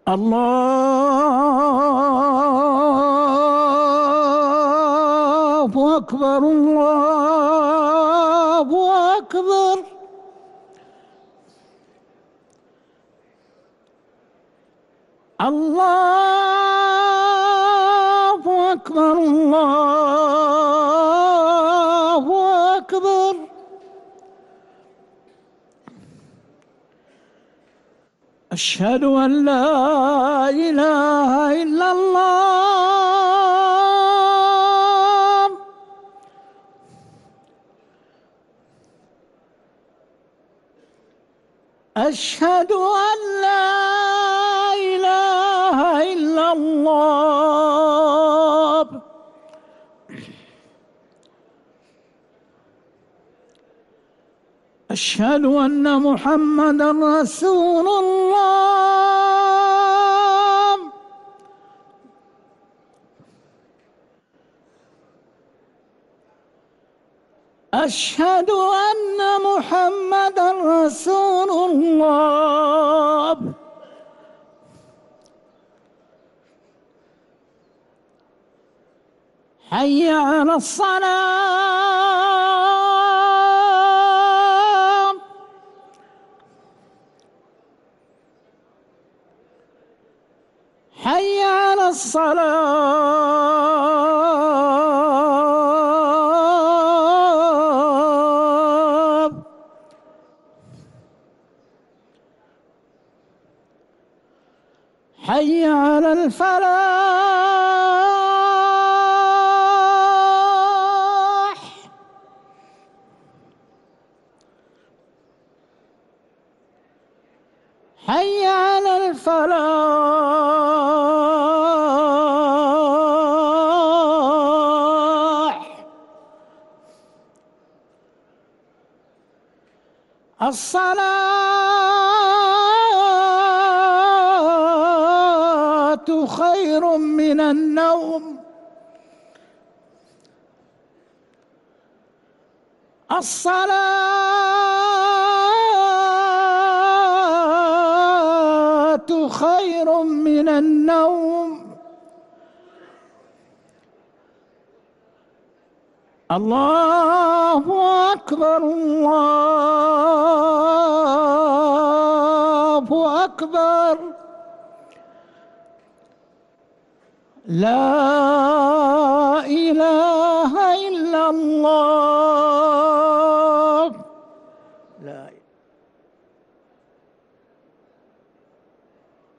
الله أكبر الله أكبر. الله أكبر الله أكبر. أشهد أن لا إله إلا الله. أشهد أن لا إله إلا الله. أشهد أن محمدًا رسول الله. أشهد أن محمدًا رسول الله. حي على الصلاة. حي على الصلاة. حي على الفلاح. حي على الفلاح. الصلاة خير من النوم. الصلاة خير من النوم. الله أكبر الله أكبر. لا إله إلا الله. لا